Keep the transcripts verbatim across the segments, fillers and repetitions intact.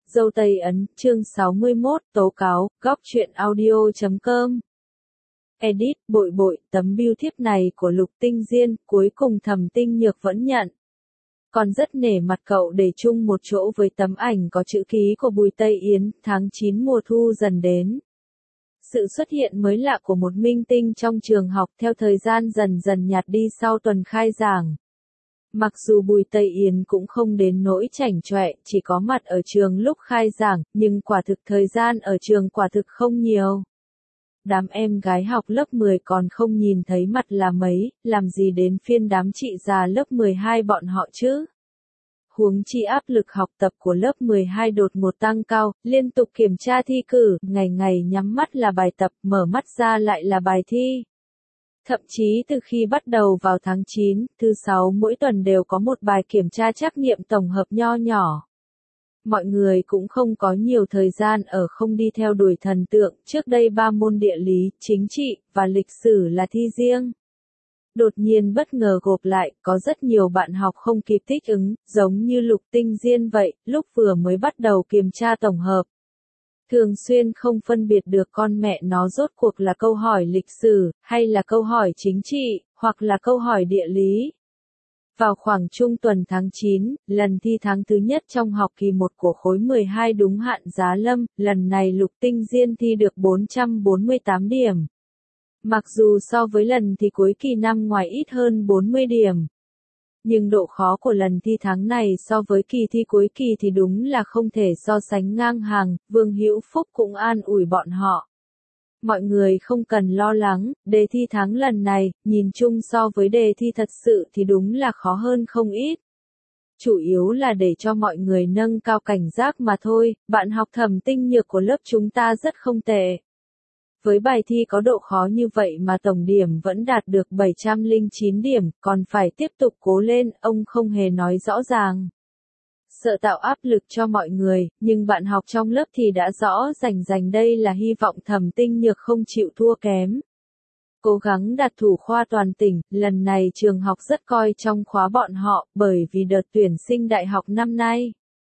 Dâu Tây Ấn, chương sáu mươi mốt, tố cáo, góc truyện audio chấm com. Edit, bội bội, tấm bưu thiếp này của Lục Tinh Diên, cuối cùng Thẩm Tinh Nhược vẫn nhận. Còn rất nể mặt cậu để chung một chỗ với tấm ảnh có chữ ký của Bùi Tây Yến, tháng chín mùa thu dần đến. Sự xuất hiện mới lạ của một minh tinh trong trường học theo thời gian dần dần nhạt đi sau tuần khai giảng. Mặc dù Bùi Tây Yến cũng không đến nỗi chảnh chọe, chỉ có mặt ở trường lúc khai giảng, nhưng quả thực thời gian ở trường quả thực không nhiều. Đám em gái học lớp mười còn không nhìn thấy mặt là mấy, làm gì đến phiên đám chị già lớp mười hai bọn họ chứ? Huống chi áp lực học tập của lớp mười hai đột ngột tăng cao, liên tục kiểm tra thi cử, ngày ngày nhắm mắt là bài tập, mở mắt ra lại là bài thi. Thậm chí từ khi bắt đầu vào tháng chín, thứ sáu mỗi tuần đều có một bài kiểm tra trắc nghiệm tổng hợp nho nhỏ. Mọi người cũng không có nhiều thời gian ở không đi theo đuổi thần tượng, trước đây ba môn địa lý, chính trị, và lịch sử là thi riêng. Đột nhiên bất ngờ gộp lại, có rất nhiều bạn học không kịp thích ứng, giống như Lục Tinh Diên vậy, lúc vừa mới bắt đầu kiểm tra tổng hợp. Thường xuyên không phân biệt được con mẹ nó rốt cuộc là câu hỏi lịch sử, hay là câu hỏi chính trị, hoặc là câu hỏi địa lý. Vào khoảng trung tuần tháng chín, lần thi tháng thứ nhất trong học kỳ một của khối mười hai đúng hạn giá lâm, lần này Lục Tinh Diên thi được bốn trăm bốn mươi tám điểm. Mặc dù so với lần thi cuối kỳ năm ngoài ít hơn bốn mươi điểm. Nhưng độ khó của lần thi tháng này so với kỳ thi cuối kỳ thì đúng là không thể so sánh ngang hàng, Vương Hữu Phúc cũng an ủi bọn họ. Mọi người không cần lo lắng, đề thi tháng lần này, nhìn chung so với đề thi thật sự thì đúng là khó hơn không ít. Chủ yếu là để cho mọi người nâng cao cảnh giác mà thôi, bạn học Thẩm Tinh Nhược của lớp chúng ta rất không tệ. Với bài thi có độ khó như vậy mà tổng điểm vẫn đạt được bảy trăm lẻ chín điểm, còn phải tiếp tục cố lên, ông không hề nói rõ ràng. Sợ tạo áp lực cho mọi người, nhưng bạn học trong lớp thì đã rõ rành rành đây là hy vọng Thẩm Tinh Nhược không chịu thua kém. Cố gắng đạt thủ khoa toàn tỉnh, lần này trường học rất coi trong khóa bọn họ, bởi vì đợt tuyển sinh đại học năm nay.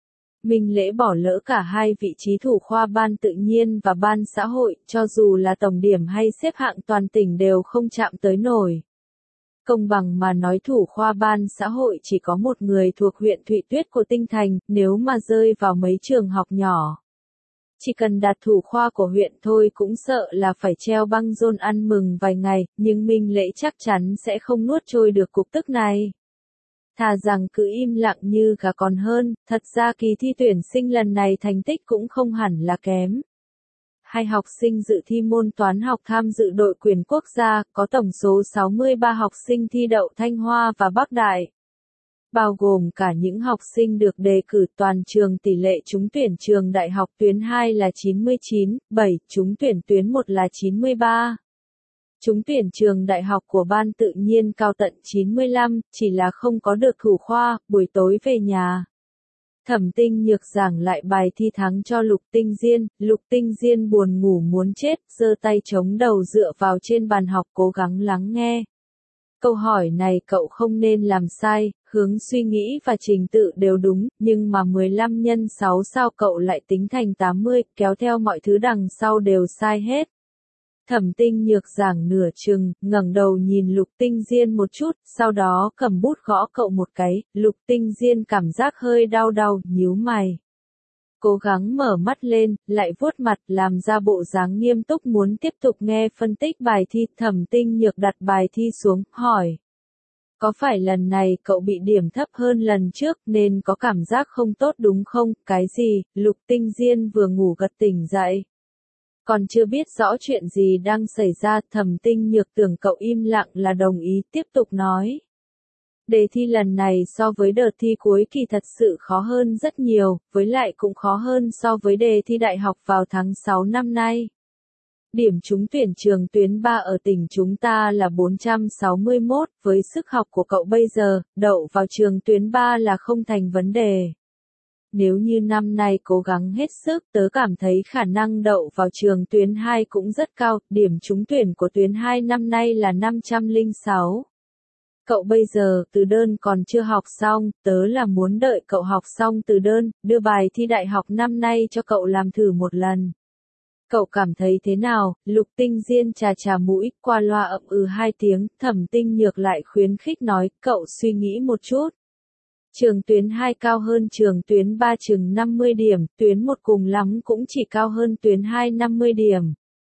Minh Lễ bỏ lỡ cả hai vị trí thủ khoa ban tự nhiên và ban xã hội, cho dù là tổng điểm hay xếp hạng toàn tỉnh đều không chạm tới nổi. Công bằng mà nói thủ khoa ban xã hội chỉ có một người thuộc huyện Thụy Tuyết của Tinh Thành, nếu mà rơi vào mấy trường học nhỏ. Chỉ cần đạt thủ khoa của huyện thôi cũng sợ là phải treo băng rôn ăn mừng vài ngày, nhưng Minh Lễ chắc chắn sẽ không nuốt trôi được cục tức này. Thà rằng cứ im lặng như gà còn hơn, thật ra kỳ thi tuyển sinh lần này thành tích cũng không hẳn là kém. Hai học sinh dự thi môn toán học tham dự đội tuyển quốc gia, có tổng số sáu mươi ba học sinh thi đậu Thanh Hoa và Bắc Đại. Bao gồm cả những học sinh được đề cử toàn trường, tỷ lệ trúng tuyển trường đại học tuyến hai là chín mươi chín phẩy bảy, trúng tuyển tuyến một là chín mươi ba. Trúng tuyển trường đại học của ban tự nhiên cao tận chín mươi lăm, chỉ là không có được thủ khoa, buổi tối về nhà. Thẩm Tinh Nhược giảng lại bài thi tháng cho Lục Tinh Diên, Lục Tinh Diên buồn ngủ muốn chết, giơ tay chống đầu dựa vào trên bàn học cố gắng lắng nghe. Câu hỏi này cậu không nên làm sai, hướng suy nghĩ và trình tự đều đúng, nhưng mà mười lăm nhân sáu sao cậu lại tính thành tám mươi, kéo theo mọi thứ đằng sau đều sai hết. Thẩm Tinh Nhược giảng nửa chừng, ngẩng đầu nhìn Lục Tinh Diên một chút, sau đó cầm bút gõ cậu một cái, Lục Tinh Diên cảm giác hơi đau đau, nhíu mày. Cố gắng mở mắt lên, lại vuốt mặt, làm ra bộ dáng nghiêm túc muốn tiếp tục nghe phân tích bài thi. Thẩm Tinh Nhược đặt bài thi xuống, hỏi. Có phải lần này cậu bị điểm thấp hơn lần trước nên có cảm giác không tốt đúng không? Cái gì? Lục Tinh Diên vừa ngủ gật tỉnh dậy. Còn chưa biết rõ chuyện gì đang xảy ra, Thẩm Tinh Nhược tưởng cậu im lặng là đồng ý, tiếp tục nói. Đề thi lần này so với đợt thi cuối kỳ thật sự khó hơn rất nhiều, với lại cũng khó hơn so với đề thi đại học vào tháng sáu năm nay. Điểm trúng tuyển trường tuyến ba ở tỉnh chúng ta là bốn trăm sáu mươi mốt, với sức học của cậu bây giờ, đậu vào trường tuyến ba là không thành vấn đề. Nếu như năm nay cố gắng hết sức, tớ cảm thấy khả năng đậu vào trường tuyến hai cũng rất cao, điểm trúng tuyển của tuyến hai năm nay là năm trăm lẻ sáu. Cậu bây giờ từ đơn còn chưa học xong, tớ là muốn đợi cậu học xong từ đơn, đưa bài thi đại học năm nay cho cậu làm thử một lần. Cậu cảm thấy thế nào? Lục Tinh Diên chà chà mũi, qua loa ậm ừ hai tiếng, Thẩm Tinh Nhược lại khuyến khích nói, cậu suy nghĩ một chút. Trường tuyến hai cao hơn trường tuyến ba chừng năm mươi điểm, tuyến một cùng lắm cũng chỉ cao hơn tuyến hai năm mươi điểm.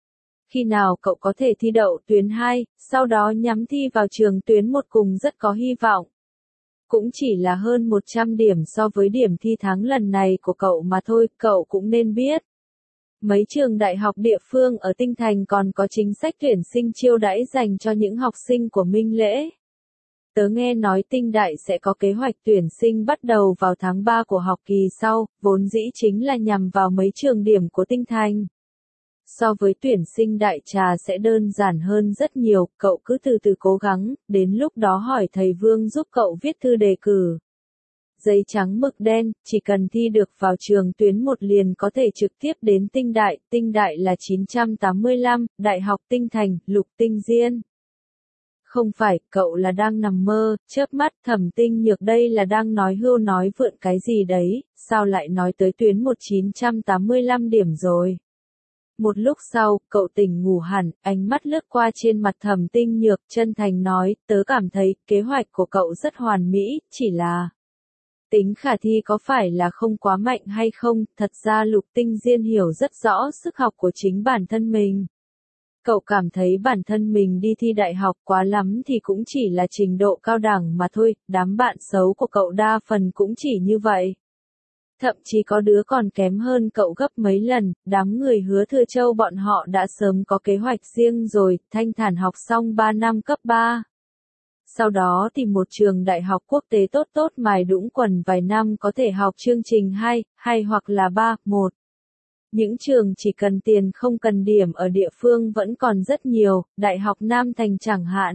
Khi nào cậu có thể thi đậu tuyến hai, sau đó nhắm thi vào trường tuyến một cùng rất có hy vọng. Cũng chỉ là hơn một trăm điểm so với điểm thi tháng lần này của cậu mà thôi, cậu cũng nên biết. Mấy trường đại học địa phương ở Tinh Thành còn có chính sách tuyển sinh chiêu đãi dành cho những học sinh của Minh Lễ. Tớ nghe nói Tinh Đại sẽ có kế hoạch tuyển sinh bắt đầu vào tháng ba của học kỳ sau, vốn dĩ chính là nhằm vào mấy trường điểm của Tinh Thành. So với tuyển sinh đại trà sẽ đơn giản hơn rất nhiều, cậu cứ từ từ cố gắng, đến lúc đó hỏi thầy Vương giúp cậu viết thư đề cử. Giấy trắng mực đen, chỉ cần thi được vào trường tuyến một liền có thể trực tiếp đến Tinh Đại, Tinh Đại là chín trăm tám mươi lăm, Đại học Tinh Thành, Lục Tinh Diên. Không phải, cậu là đang nằm mơ, chớp mắt, Thẩm Tinh Nhược đây là đang nói hưu nói vượn cái gì đấy, sao lại nói tới tuyến một chín trăm tám mươi lăm điểm rồi. Một lúc sau, cậu tỉnh ngủ hẳn, ánh mắt lướt qua trên mặt Thẩm Tinh Nhược, chân thành nói, tớ cảm thấy, kế hoạch của cậu rất hoàn mỹ, chỉ là... tính khả thi có phải là không quá mạnh hay không, thật ra Lục Tinh Diên hiểu rất rõ sức học của chính bản thân mình. Cậu cảm thấy bản thân mình đi thi đại học quá lắm thì cũng chỉ là trình độ cao đẳng mà thôi, đám bạn xấu của cậu đa phần cũng chỉ như vậy. Thậm chí có đứa còn kém hơn cậu gấp mấy lần, đám người Hứa Thừa Châu bọn họ đã sớm có kế hoạch riêng rồi, thanh thản học xong ba năm cấp ba. Sau đó tìm một trường đại học quốc tế tốt tốt mài đũng quần vài năm có thể học chương trình hai, hay hoặc là ba, một. Những trường chỉ cần tiền không cần điểm ở địa phương vẫn còn rất nhiều, Đại học Nam Thành chẳng hạn.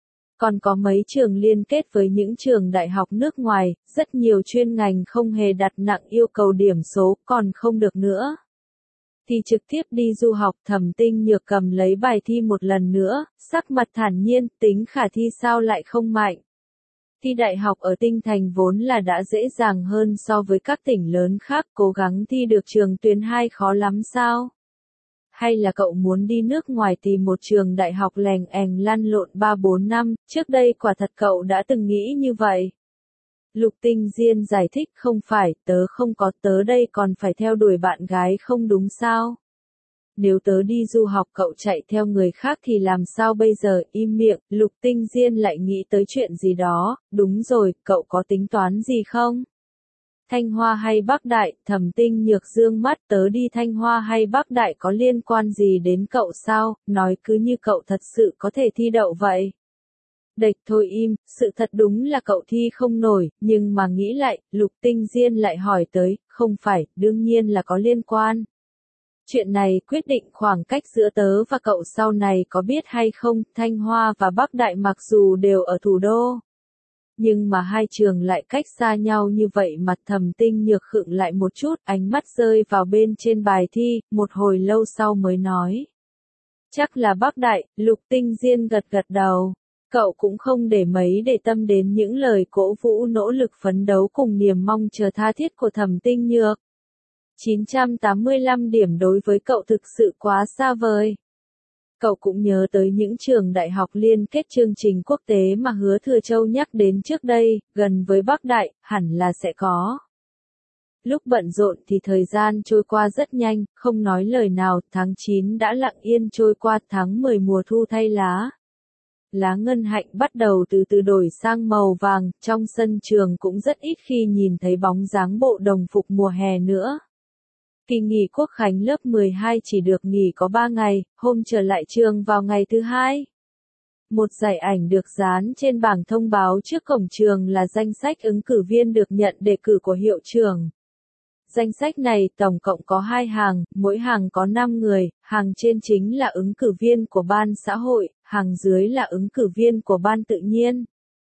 Còn có mấy trường liên kết với những trường đại học nước ngoài, rất nhiều chuyên ngành không hề đặt nặng yêu cầu điểm số, còn không được nữa. Thì trực tiếp đi du học. Thẩm Tinh Nhược cầm lấy bài thi một lần nữa, sắc mặt thản nhiên, tính khả thi sao lại không mạnh. Thi đại học ở Tinh Thành vốn là đã dễ dàng hơn so với các tỉnh lớn khác, cố gắng thi được trường tuyến hai khó lắm sao? Hay là cậu muốn đi nước ngoài tìm một trường đại học lèng èng lăn lộn ba bốn năm, trước đây quả thật cậu đã từng nghĩ như vậy. Lục Tinh Diên giải thích, không phải, tớ không có, tớ đây còn phải theo đuổi bạn gái không đúng sao? Nếu tớ đi du học cậu chạy theo người khác thì làm sao bây giờ, im miệng, Lục Tinh Diên lại nghĩ tới chuyện gì đó, đúng rồi, cậu có tính toán gì không? Thanh Hoa hay Bắc Đại, Thẩm Tinh Nhược dương mắt, tớ đi Thanh Hoa hay Bắc Đại có liên quan gì đến cậu sao, nói cứ như cậu thật sự có thể thi đậu vậy. Đệch thôi im, sự thật đúng là cậu thi không nổi, nhưng mà nghĩ lại, Lục Tinh Diên lại hỏi tới, không phải, đương nhiên là có liên quan. Chuyện này quyết định khoảng cách giữa tớ và cậu sau này có biết hay không, Thanh Hoa và Bắc Đại mặc dù đều ở thủ đô. Nhưng mà hai trường lại cách xa nhau như vậy, mặt Thẩm Tinh Nhược khựng lại một chút, ánh mắt rơi vào bên trên bài thi, một hồi lâu sau mới nói. Chắc là Bắc Đại, Lục Tinh Diên gật gật đầu. Cậu cũng không để mấy để tâm đến những lời cổ vũ nỗ lực phấn đấu cùng niềm mong chờ tha thiết của Thẩm Tinh Nhược. chín trăm tám mươi lăm điểm đối với cậu thực sự quá xa vời. Cậu cũng nhớ tới những trường đại học liên kết chương trình quốc tế mà Hứa Thừa Châu nhắc đến trước đây, gần với Bắc Đại, hẳn là sẽ có. Lúc bận rộn thì thời gian trôi qua rất nhanh, không nói lời nào, tháng chín đã lặng yên trôi qua, tháng mười mùa thu thay lá. Lá ngân hạnh bắt đầu từ từ đổi sang màu vàng, trong sân trường cũng rất ít khi nhìn thấy bóng dáng bộ đồng phục mùa hè nữa. Kỳ nghỉ Quốc khánh lớp mười hai chỉ được nghỉ có ba ngày, hôm trở lại trường vào ngày thứ hai. Một dải ảnh được dán trên bảng thông báo trước cổng trường là danh sách ứng cử viên được nhận đề cử của hiệu trưởng. Danh sách này tổng cộng có hai hàng, mỗi hàng có năm người, hàng trên chính là ứng cử viên của ban xã hội, hàng dưới là ứng cử viên của ban tự nhiên.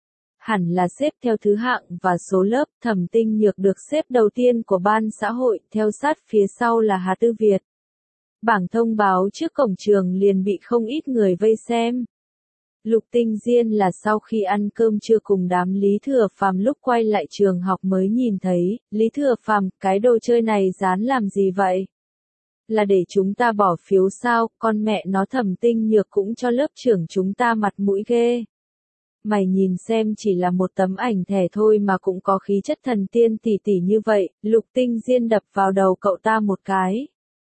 Hẳn là xếp theo thứ hạng và số lớp, Thẩm Tinh Nhược được xếp đầu tiên của ban xã hội, theo sát phía sau là Hà Tư Việt. Bảng thông báo trước cổng trường liền bị không ít người vây xem. Lục Tinh Diên là sau khi ăn cơm trưa cùng đám Lý Thừa Phàm lúc quay lại trường học mới nhìn thấy, Lý Thừa Phàm, cái đồ chơi này dán làm gì vậy? Là để chúng ta bỏ phiếu sao, con mẹ nó Thẩm Tinh Nhược cũng cho lớp trưởng chúng ta mặt mũi ghê. Mày nhìn xem chỉ là một tấm ảnh thẻ thôi mà cũng có khí chất thần tiên tỷ tỷ như vậy, Lục Tinh Diên đập vào đầu cậu ta một cái.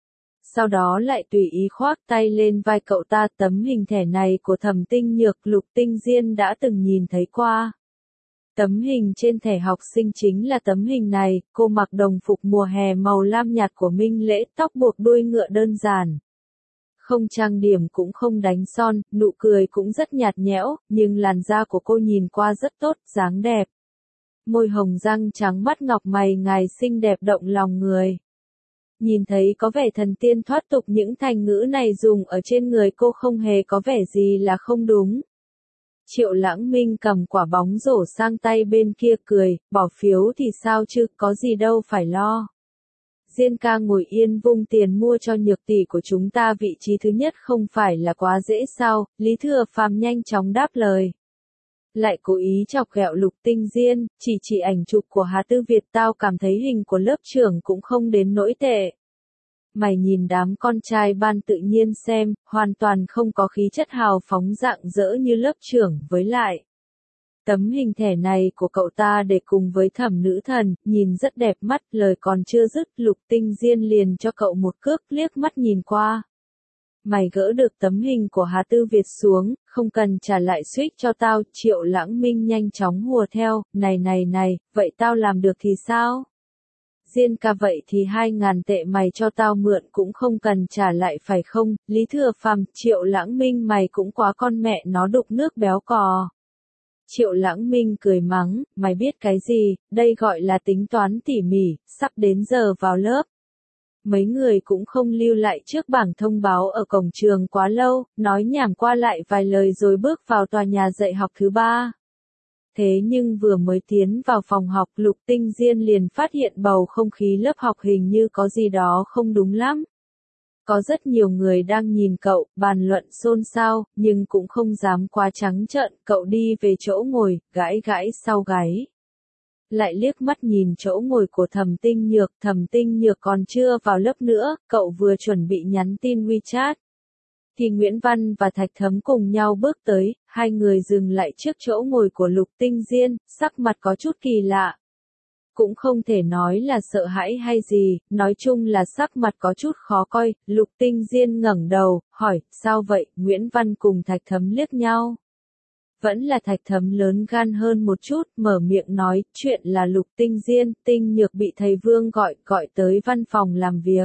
Sau đó lại tùy ý khoác tay lên vai cậu ta, tấm hình thẻ này của Thẩm Tinh Nhược Lục Tinh Diên đã từng nhìn thấy qua. Tấm hình trên thẻ học sinh chính là tấm hình này, cô mặc đồng phục mùa hè màu lam nhạt của Minh Lễ, tóc buộc đuôi ngựa đơn giản. Không trang điểm cũng không đánh son, nụ cười cũng rất nhạt nhẽo, nhưng làn da của cô nhìn qua rất tốt, dáng đẹp. Môi hồng răng trắng mắt ngọc mày ngài xinh đẹp động lòng người. Nhìn thấy có vẻ thần tiên thoát tục, những thành ngữ này dùng ở trên người cô không hề có vẻ gì là không đúng. Triệu Lãng Minh cầm quả bóng rổ sang tay bên kia cười, bỏ phiếu thì sao chứ, có gì đâu phải lo. Diên ca ngồi yên vung tiền mua cho Nhược tỷ của chúng ta vị trí thứ nhất không phải là quá dễ sao, Lý Thừa Phàm nhanh chóng đáp lời. Lại cố ý chọc ghẹo Lục Tinh Diên, chỉ chỉ ảnh chụp của Hà Tư Việt, tao cảm thấy hình của lớp trưởng cũng không đến nỗi tệ. Mày nhìn đám con trai ban tự nhiên xem, hoàn toàn không có khí chất hào phóng rạng rỡ như lớp trưởng, với lại. Tấm hình thẻ này của cậu ta để cùng với Thẩm nữ thần, nhìn rất đẹp mắt, lời còn chưa dứt, Lục Tinh Diên liền cho cậu một cước, liếc mắt nhìn qua. Mày gỡ được tấm hình của Hà Tư Việt xuống, không cần trả lại suýt cho tao, Triệu Lãng Minh nhanh chóng hùa theo, này này này, vậy tao làm được thì sao? Diên ca vậy thì hai ngàn tệ mày cho tao mượn cũng không cần trả lại phải không, Lý Thừa Phàm, Triệu Lãng Minh mày cũng quá con mẹ nó đục nước béo cò. Triệu Lãng Minh cười mắng, mày biết cái gì, đây gọi là tính toán tỉ mỉ, sắp đến giờ vào lớp. Mấy người cũng không lưu lại trước bảng thông báo ở cổng trường quá lâu, nói nhảm qua lại vài lời rồi bước vào tòa nhà dạy học thứ ba. Thế nhưng vừa mới tiến vào phòng học, Lục Tinh Diên liền phát hiện bầu không khí lớp học hình như có gì đó không đúng lắm. Có rất nhiều người đang nhìn cậu, bàn luận xôn xao, nhưng cũng không dám quá trắng trợn, cậu đi về chỗ ngồi, gãi gãi sau gáy. Lại liếc mắt nhìn chỗ ngồi của Thẩm Tinh Nhược, Thẩm Tinh Nhược còn chưa vào lớp nữa, cậu vừa chuẩn bị nhắn tin WeChat. Thì Nguyễn Văn và Thạch Thấm cùng nhau bước tới, hai người dừng lại trước chỗ ngồi của Lục Tinh Diên, sắc mặt có chút kỳ lạ. Cũng không thể nói là sợ hãi hay gì, nói chung là sắc mặt có chút khó coi, Lục Tinh Diên ngẩng đầu, hỏi, sao vậy, Nguyễn Văn cùng Thạch Thấm liếc nhau. Vẫn là Thạch Thấm lớn gan hơn một chút, mở miệng nói, chuyện là Lục Tinh Diên, Tinh Nhược bị thầy Vương gọi, gọi tới văn phòng làm việc.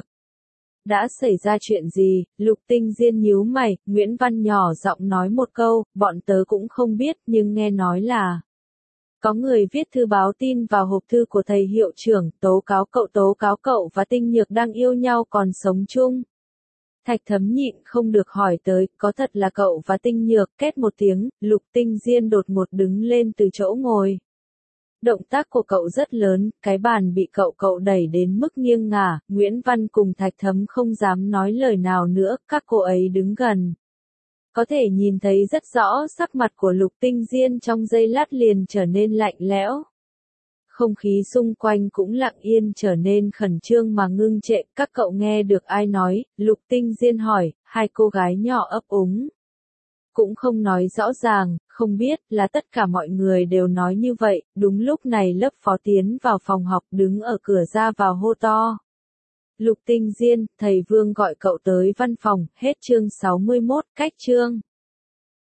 Đã xảy ra chuyện gì, Lục Tinh Diên nhíu mày, Nguyễn Văn nhỏ giọng nói một câu, bọn tớ cũng không biết, nhưng nghe nói là có người viết thư báo tin vào hộp thư của thầy hiệu trưởng, tố cáo cậu tố cáo cậu và Tinh Nhược đang yêu nhau còn sống chung. Thạch Thấm nhịn không được hỏi tới, có thật là cậu và Tinh Nhược, két một tiếng, Lục Tinh Diên đột ngột đứng lên từ chỗ ngồi. Động tác của cậu rất lớn, cái bàn bị cậu cậu đẩy đến mức nghiêng ngả, Nguyễn Văn cùng Thạch Thấm không dám nói lời nào nữa, các cô ấy đứng gần. Có thể nhìn thấy rất rõ sắc mặt của Lục Tinh Diên trong giây lát liền trở nên lạnh lẽo. Không khí xung quanh cũng lặng yên trở nên khẩn trương mà ngưng trệ, các cậu nghe được ai nói, Lục Tinh Diên hỏi, hai cô gái nhỏ ấp úng. Cũng không nói rõ ràng, không biết, là tất cả mọi người đều nói như vậy, đúng lúc này lớp phó tiến vào phòng học đứng ở cửa ra vào hô to. Lục Tinh Diên, thầy Vương gọi cậu tới văn phòng, hết chương sáu mươi mốt, cách chương.